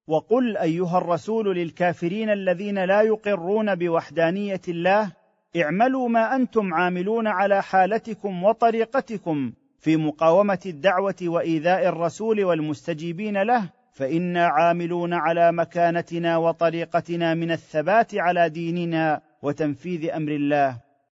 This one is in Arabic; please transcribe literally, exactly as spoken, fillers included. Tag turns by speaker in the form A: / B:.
A: وقل ايها الرسول للكافرين الذين لا يقرون بوحدانيه الله: اعملوا ما انتم عاملون على حالتكم وطريقتكم في مقاومه الدعوه وايذاء الرسول والمستجيبين له، فانا عاملون على مكانتنا وطريقتنا من الثبات على ديننا وتنفيذ امر الله.